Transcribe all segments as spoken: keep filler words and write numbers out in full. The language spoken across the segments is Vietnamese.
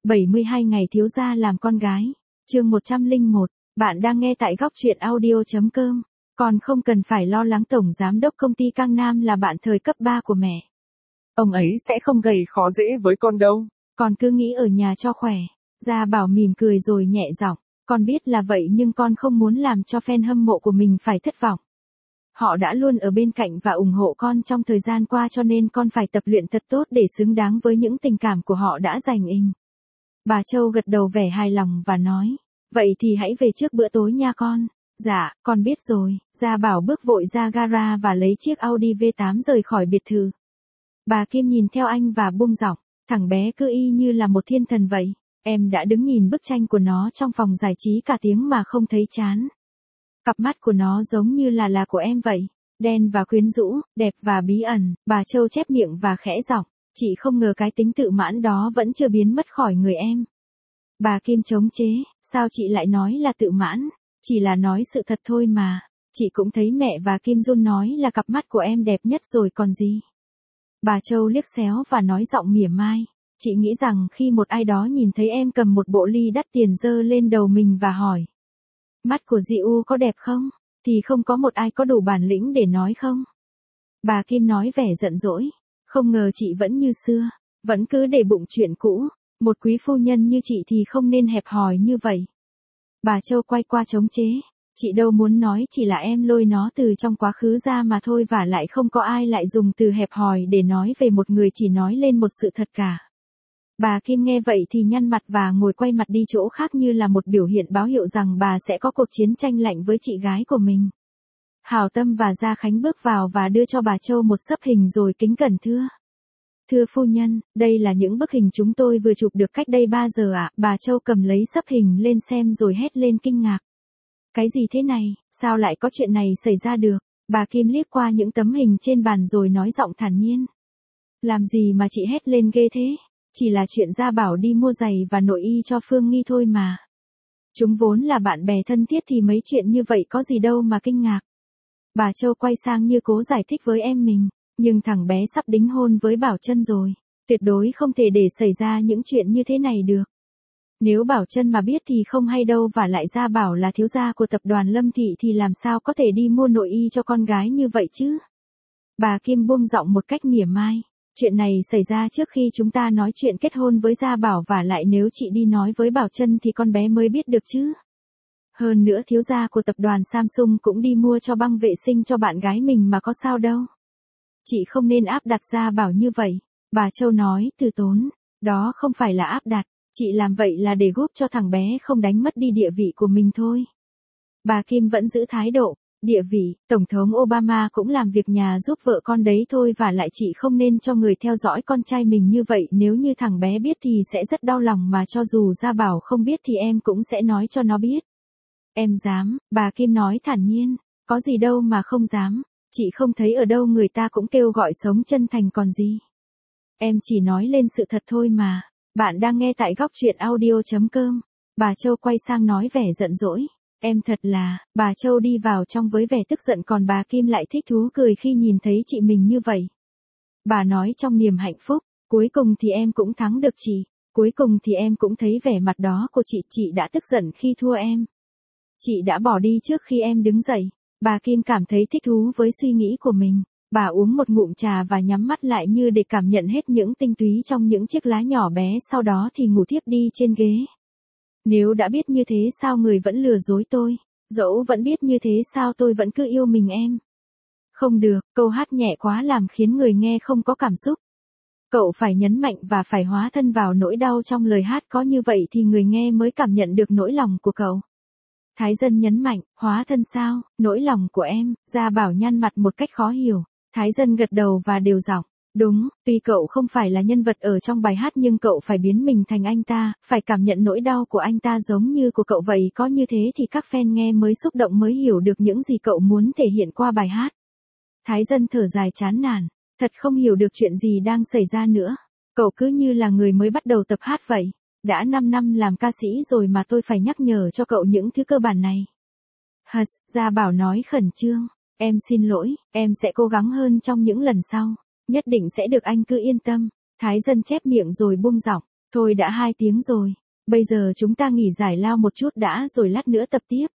bảy mươi hai ngày thiếu gia làm con gái. Chương một trăm lẻ một, bạn đang nghe tại góc truyện audio chấm com. Còn không cần phải lo lắng tổng giám đốc công ty Cang Nam là bạn thời cấp ba của mẹ. Ông ấy sẽ không gây khó dễ với con đâu. Con cứ nghĩ ở nhà cho khỏe. Gia Bảo mỉm cười rồi nhẹ giọng, con biết là vậy nhưng con không muốn làm cho fan hâm mộ của mình phải thất vọng. Họ đã luôn ở bên cạnh và ủng hộ con trong thời gian qua cho nên con phải tập luyện thật tốt để xứng đáng với những tình cảm của họ đã dành inh. Bà Châu gật đầu vẻ hài lòng và nói, vậy thì hãy về trước bữa tối nha con. Dạ, con biết rồi. Gia Bảo bước vội ra gara và lấy chiếc Audi V tám rời khỏi biệt thự. Bà Kim nhìn theo anh và buông giọng, thằng bé cứ y như là một thiên thần vậy. Em đã đứng nhìn bức tranh của nó trong phòng giải trí cả tiếng mà không thấy chán. Cặp mắt của nó giống như là là của em vậy. Đen và quyến rũ, đẹp và bí ẩn. Bà Châu chép miệng và khẽ giọng, chị không ngờ cái tính tự mãn đó vẫn chưa biến mất khỏi người em. Bà Kim chống chế, sao chị lại nói là tự mãn? Chỉ là nói sự thật thôi mà. Chị cũng thấy mẹ và Kim Jun nói là cặp mắt của em đẹp nhất rồi còn gì. Bà Châu liếc xéo và nói giọng mỉa mai. Chị nghĩ rằng khi một ai đó nhìn thấy em cầm một bộ ly đắt tiền giơ lên đầu mình và hỏi, mắt của Diu có đẹp không? Thì không có một ai có đủ bản lĩnh để nói không? Bà Kim nói vẻ giận dỗi. Không ngờ chị vẫn như xưa. Vẫn cứ để bụng chuyện cũ. Một quý phu nhân như chị thì không nên hẹp hòi như vậy. Bà Châu quay qua chống chế. Chị đâu muốn nói chỉ là em lôi nó từ trong quá khứ ra mà thôi và lại không có ai lại dùng từ hẹp hòi để nói về một người chỉ nói lên một sự thật cả. Bà Kim nghe vậy thì nhăn mặt và ngồi quay mặt đi chỗ khác như là một biểu hiện báo hiệu rằng bà sẽ có cuộc chiến tranh lạnh với chị gái của mình. Hảo Tâm và Gia Khánh bước vào và đưa cho bà Châu một xấp hình rồi kính cẩn thưa. Thưa phu nhân, đây là những bức hình chúng tôi vừa chụp được cách đây ba giờ ạ. Bà Châu cầm lấy xấp hình lên xem rồi hét lên kinh ngạc. Cái gì thế này, sao lại có chuyện này xảy ra được? Bà Kim liếc qua những tấm hình trên bàn rồi nói giọng thản nhiên. Làm gì mà chị hét lên ghê thế? Chỉ là chuyện Gia Bảo đi mua giày và nội y cho Phương Nghi thôi mà. Chúng vốn là bạn bè thân thiết thì mấy chuyện như vậy có gì đâu mà kinh ngạc. Bà Châu quay sang như cố giải thích với em mình, nhưng thằng bé sắp đính hôn với Bảo Trân rồi. Tuyệt đối không thể để xảy ra những chuyện như thế này được. Nếu Bảo Trân mà biết thì không hay đâu và lại Gia Bảo là thiếu gia của tập đoàn Lâm Thị thì làm sao có thể đi mua nội y cho con gái như vậy chứ? Bà Kim buông giọng một cách mỉa mai. Chuyện này xảy ra trước khi chúng ta nói chuyện kết hôn với Gia Bảo và lại nếu chị đi nói với Bảo Trân thì con bé mới biết được chứ. Hơn nữa thiếu gia của tập đoàn Samsung cũng đi mua cho băng vệ sinh cho bạn gái mình mà có sao đâu. Chị không nên áp đặt Gia Bảo như vậy. Bà Châu nói từ tốn. Đó không phải là áp đặt. Chị làm vậy là để giúp cho thằng bé không đánh mất đi địa vị của mình thôi. Bà Kim vẫn giữ thái độ. Địa vị, Tổng thống Obama cũng làm việc nhà giúp vợ con đấy thôi và lại chị không nên cho người theo dõi con trai mình như vậy nếu như thằng bé biết thì sẽ rất đau lòng mà cho dù Gia Bảo không biết thì em cũng sẽ nói cho nó biết. Em dám, bà Kim nói thản nhiên, có gì đâu mà không dám, chị không thấy ở đâu người ta cũng kêu gọi sống chân thành còn gì. Em chỉ nói lên sự thật thôi mà, bạn đang nghe tại góc truyện audio chấm com, bà Châu quay sang nói vẻ giận dỗi. Em thật là, bà Châu đi vào trong với vẻ tức giận còn bà Kim lại thích thú cười khi nhìn thấy chị mình như vậy. Bà nói trong niềm hạnh phúc, cuối cùng thì em cũng thắng được chị, cuối cùng thì em cũng thấy vẻ mặt đó của chị, chị đã tức giận khi thua em. Chị đã bỏ đi trước khi em đứng dậy, bà Kim cảm thấy thích thú với suy nghĩ của mình, bà uống một ngụm trà và nhắm mắt lại như để cảm nhận hết những tinh túy trong những chiếc lá nhỏ bé sau đó thì ngủ thiếp đi trên ghế. Nếu đã biết như thế sao người vẫn lừa dối tôi, dẫu vẫn biết như thế sao tôi vẫn cứ yêu mình em. Không được, câu hát nhẹ quá làm khiến người nghe không có cảm xúc. Cậu phải nhấn mạnh và phải hóa thân vào nỗi đau trong lời hát có như vậy thì người nghe mới cảm nhận được nỗi lòng của cậu. Thái Dân nhấn mạnh, hóa thân sao, nỗi lòng của em, Gia Bảo nhăn mặt một cách khó hiểu. Thái Dân gật đầu và đều giọng. Đúng, tuy cậu không phải là nhân vật ở trong bài hát nhưng cậu phải biến mình thành anh ta, phải cảm nhận nỗi đau của anh ta giống như của cậu vậy, có như thế thì các fan nghe mới xúc động mới hiểu được những gì cậu muốn thể hiện qua bài hát. Thái Dân thở dài chán nản, thật không hiểu được chuyện gì đang xảy ra nữa. Cậu cứ như là người mới bắt đầu tập hát vậy. Đã năm năm làm ca sĩ rồi mà tôi phải nhắc nhở cho cậu những thứ cơ bản này. Hật, Gia Bảo nói khẩn trương, em xin lỗi, em sẽ cố gắng hơn trong những lần sau. Nhất định sẽ được anh cứ yên tâm. Thái Dân chép miệng rồi buông giọng. Thôi đã hai tiếng rồi, bây giờ chúng ta nghỉ giải lao một chút đã rồi lát nữa tập tiếp.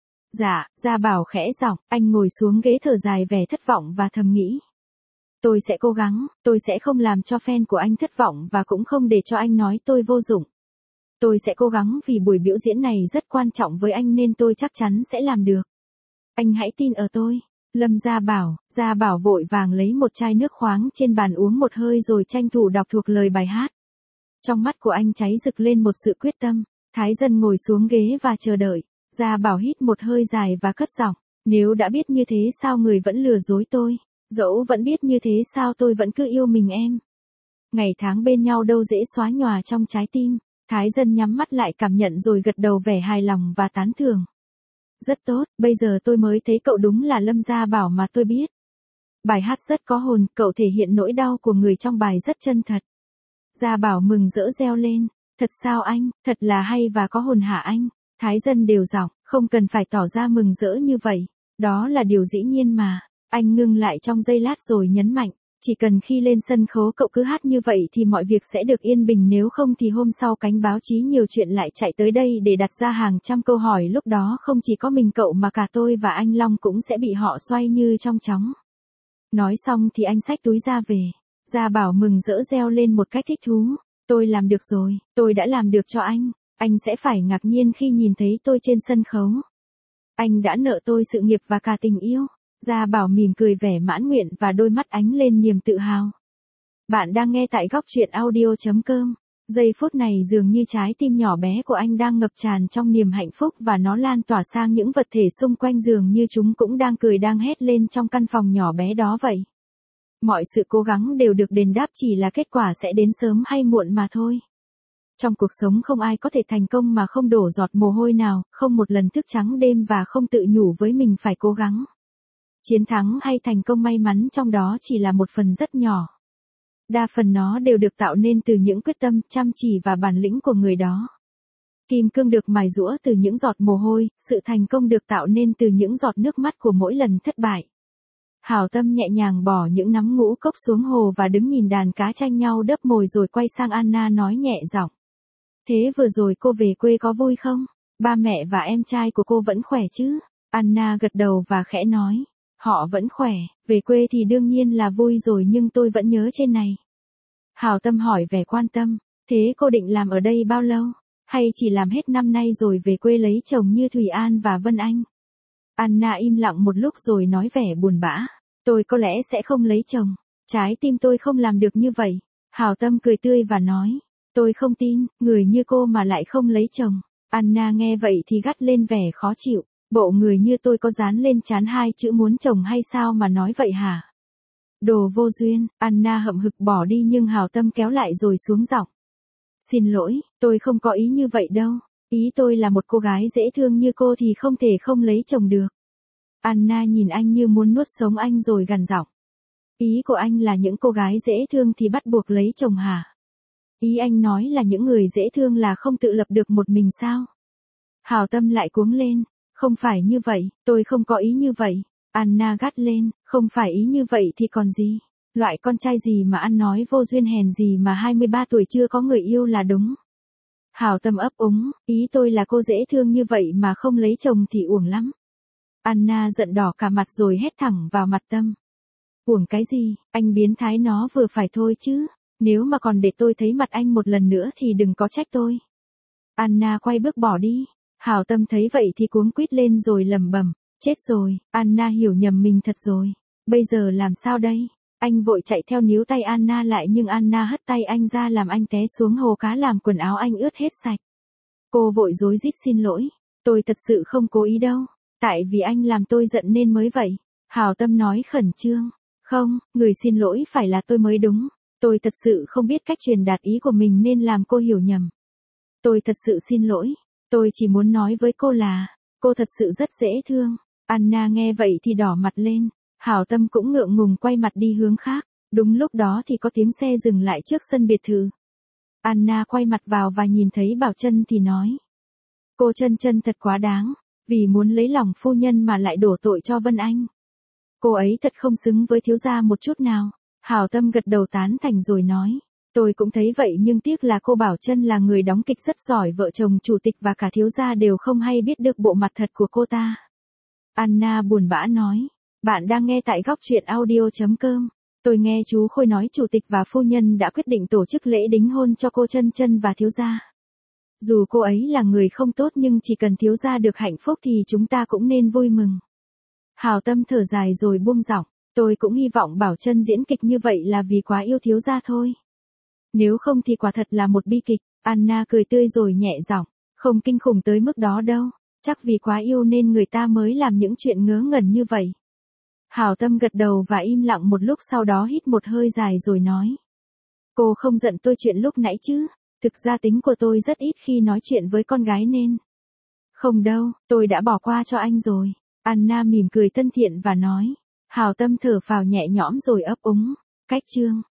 Dạ, Gia Bảo khẽ giọng, anh ngồi xuống ghế thở dài vẻ thất vọng và thầm nghĩ. Tôi sẽ cố gắng, tôi sẽ không làm cho fan của anh thất vọng và cũng không để cho anh nói tôi vô dụng. Tôi sẽ cố gắng vì buổi biểu diễn này rất quan trọng với anh nên tôi chắc chắn sẽ làm được. Anh hãy tin ở tôi. Lâm Gia Bảo, Gia Bảo vội vàng lấy một chai nước khoáng trên bàn uống một hơi rồi tranh thủ đọc thuộc lời bài hát. Trong mắt của anh cháy rực lên một sự quyết tâm. Thái Dân ngồi xuống ghế và chờ đợi. Gia Bảo hít một hơi dài và cất giọng. Nếu đã biết như thế sao người vẫn lừa dối tôi? Dẫu vẫn biết như thế sao tôi vẫn cứ yêu mình em? Ngày tháng bên nhau đâu dễ xóa nhòa trong trái tim. Thái Dân nhắm mắt lại cảm nhận rồi gật đầu vẻ hài lòng và tán thưởng. Rất tốt, bây giờ tôi mới thấy cậu đúng là Lâm Gia Bảo mà tôi biết. Bài hát rất có hồn, cậu thể hiện nỗi đau của người trong bài rất chân thật. Gia Bảo mừng rỡ reo lên. Thật sao anh, thật là hay và có hồn hả anh? Thái Dân đều giọng, không cần phải tỏ ra mừng rỡ như vậy. Đó là điều dĩ nhiên mà. Anh ngưng lại trong giây lát rồi nhấn mạnh. Chỉ cần khi lên sân khấu cậu cứ hát như vậy thì mọi việc sẽ được yên bình, nếu không thì hôm sau cánh báo chí nhiều chuyện lại chạy tới đây để đặt ra hàng trăm câu hỏi, lúc đó không chỉ có mình cậu mà cả tôi và anh Long cũng sẽ bị họ xoay như trong chóng. Nói xong thì anh xách túi ra về. Gia Bảo mừng rỡ reo lên một cách thích thú. Tôi làm được rồi, tôi đã làm được cho anh. Anh sẽ phải ngạc nhiên khi nhìn thấy tôi trên sân khấu. Anh đã nợ tôi sự nghiệp và cả tình yêu. Gia Bảo mỉm cười vẻ mãn nguyện và đôi mắt ánh lên niềm tự hào. Bạn đang nghe tại góc truyện audio chấm com. Giây phút này dường như trái tim nhỏ bé của anh đang ngập tràn trong niềm hạnh phúc và nó lan tỏa sang những vật thể xung quanh, dường như chúng cũng đang cười đang hét lên trong căn phòng nhỏ bé đó vậy. Mọi sự cố gắng đều được đền đáp, chỉ là kết quả sẽ đến sớm hay muộn mà thôi. Trong cuộc sống không ai có thể thành công mà không đổ giọt mồ hôi nào, không một lần thức trắng đêm và không tự nhủ với mình phải cố gắng. Chiến thắng hay thành công may mắn trong đó chỉ là một phần rất nhỏ. Đa phần nó đều được tạo nên từ những quyết tâm, chăm chỉ và bản lĩnh của người đó. Kim cương được mài giũa từ những giọt mồ hôi, sự thành công được tạo nên từ những giọt nước mắt của mỗi lần thất bại. Hảo Tâm nhẹ nhàng bỏ những nắm ngũ cốc xuống hồ và đứng nhìn đàn cá tranh nhau đớp mồi rồi quay sang Anna nói nhẹ giọng. Thế vừa rồi cô về quê có vui không? Ba mẹ và em trai của cô vẫn khỏe chứ? Anna gật đầu và khẽ nói. Họ vẫn khỏe, về quê thì đương nhiên là vui rồi nhưng tôi vẫn nhớ trên này. Hảo Tâm hỏi vẻ quan tâm. Thế cô định làm ở đây bao lâu? Hay chỉ làm hết năm nay rồi về quê lấy chồng như Thùy An và Vân Anh? Anna im lặng một lúc rồi nói vẻ buồn bã. Tôi có lẽ sẽ không lấy chồng. Trái tim tôi không làm được như vậy. Hảo Tâm cười tươi và nói. Tôi không tin, người như cô mà lại không lấy chồng. Anna nghe vậy thì gắt lên vẻ khó chịu. Bộ người như tôi có dán lên trán hai chữ muốn chồng hay sao mà nói vậy hả? Đồ vô duyên, Anna hậm hực bỏ đi nhưng Hảo Tâm kéo lại rồi xuống giọng. Xin lỗi, tôi không có ý như vậy đâu. Ý tôi là một cô gái dễ thương như cô thì không thể không lấy chồng được. Anna nhìn anh như muốn nuốt sống anh rồi gằn giọng. Ý của anh là những cô gái dễ thương thì bắt buộc lấy chồng hả? Ý anh nói là những người dễ thương là không tự lập được một mình sao? Hảo Tâm lại cuống lên. Không phải như vậy, tôi không có ý như vậy. Anna gắt lên, không phải ý như vậy thì còn gì? Loại con trai gì mà ăn nói vô duyên hèn gì mà hai mươi ba tuổi chưa có người yêu là đúng. Hảo Tâm ấp úng, ý tôi là cô dễ thương như vậy mà không lấy chồng thì uổng lắm. Anna giận đỏ cả mặt rồi hét thẳng vào mặt Tâm. Uổng cái gì, anh biến thái nó vừa phải thôi chứ. Nếu mà còn để tôi thấy mặt anh một lần nữa thì đừng có trách tôi. Anna quay bước bỏ đi. Hảo Tâm thấy vậy thì cuống quýt lên rồi lẩm bẩm, chết rồi, Anna hiểu nhầm mình thật rồi. Bây giờ làm sao đây? Anh vội chạy theo níu tay Anna lại nhưng Anna hất tay anh ra làm anh té xuống hồ cá làm quần áo anh ướt hết sạch. Cô vội rối rít xin lỗi, tôi thật sự không cố ý đâu, tại vì anh làm tôi giận nên mới vậy. Hảo Tâm nói khẩn trương, không, người xin lỗi phải là tôi mới đúng, tôi thật sự không biết cách truyền đạt ý của mình nên làm cô hiểu nhầm. Tôi thật sự xin lỗi. Tôi chỉ muốn nói với cô là, cô thật sự rất dễ thương. Anna nghe vậy thì đỏ mặt lên. Hảo Tâm cũng ngượng ngùng quay mặt đi hướng khác. Đúng lúc đó thì có tiếng xe dừng lại trước sân biệt thự. Anna quay mặt vào và nhìn thấy Bảo Trân thì nói. Cô Trân Trân thật quá đáng. Vì muốn lấy lòng phu nhân mà lại đổ tội cho Vân Anh. Cô ấy thật không xứng với thiếu gia một chút nào. Hảo Tâm gật đầu tán thành rồi nói. Tôi cũng thấy vậy nhưng tiếc là cô Bảo Trân là người đóng kịch rất giỏi, vợ chồng chủ tịch và cả thiếu gia đều không hay biết được bộ mặt thật của cô ta. Anna buồn bã nói. Bạn đang nghe tại góc truyện audio chấm com. Tôi nghe chú Khôi nói chủ tịch và phu nhân đã quyết định tổ chức lễ đính hôn cho cô Trân Trân và thiếu gia. Dù cô ấy là người không tốt nhưng chỉ cần thiếu gia được hạnh phúc thì chúng ta cũng nên vui mừng. Hào Tâm thở dài rồi buông giọng. Tôi cũng hy vọng Bảo Trân diễn kịch như vậy là vì quá yêu thiếu gia thôi. Nếu không thì quả thật là một bi kịch. Anna cười tươi rồi nhẹ giọng. Không kinh khủng tới mức đó đâu. Chắc vì quá yêu nên người ta mới làm những chuyện ngớ ngẩn như vậy. Hào Tâm gật đầu và im lặng một lúc, sau đó hít một hơi dài rồi nói. Cô không giận tôi chuyện lúc nãy chứ? Thực ra tính của tôi rất ít khi nói chuyện với con gái nên. Không đâu, tôi đã bỏ qua cho anh rồi. Anna mỉm cười thân thiện và nói. Hào Tâm thở phào nhẹ nhõm rồi ấp úng. Cách chương.